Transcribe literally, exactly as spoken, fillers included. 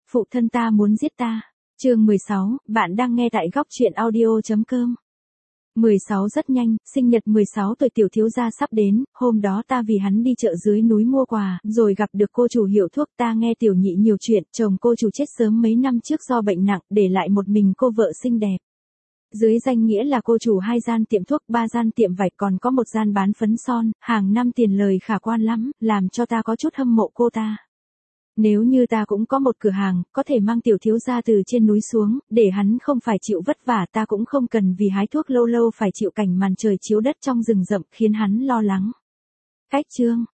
phụ thân ta muốn giết ta. Chương mười sáu, bạn đang nghe tại góc truyện audio chấm com. mười sáu rất nhanh, sinh nhật mười sáu tuổi tiểu thiếu gia sắp đến, hôm đó ta vì hắn đi chợ dưới núi mua quà, rồi gặp được cô chủ hiệu thuốc. Ta nghe tiểu nhị nhiều chuyện, chồng cô chủ chết sớm mấy năm trước do bệnh nặng, để lại một mình cô vợ xinh đẹp. Dưới danh nghĩa là cô chủ hai gian tiệm thuốc, ba gian tiệm vải, còn có một gian bán phấn son, hàng năm tiền lời khả quan lắm, làm cho ta có chút hâm mộ cô ta. Nếu như ta cũng có một cửa hàng, có thể mang tiểu thiếu gia từ trên núi xuống, để hắn không phải chịu vất vả, ta cũng không cần vì hái thuốc lâu lâu phải chịu cảnh màn trời chiếu đất trong rừng rậm, khiến hắn lo lắng. Cách chương,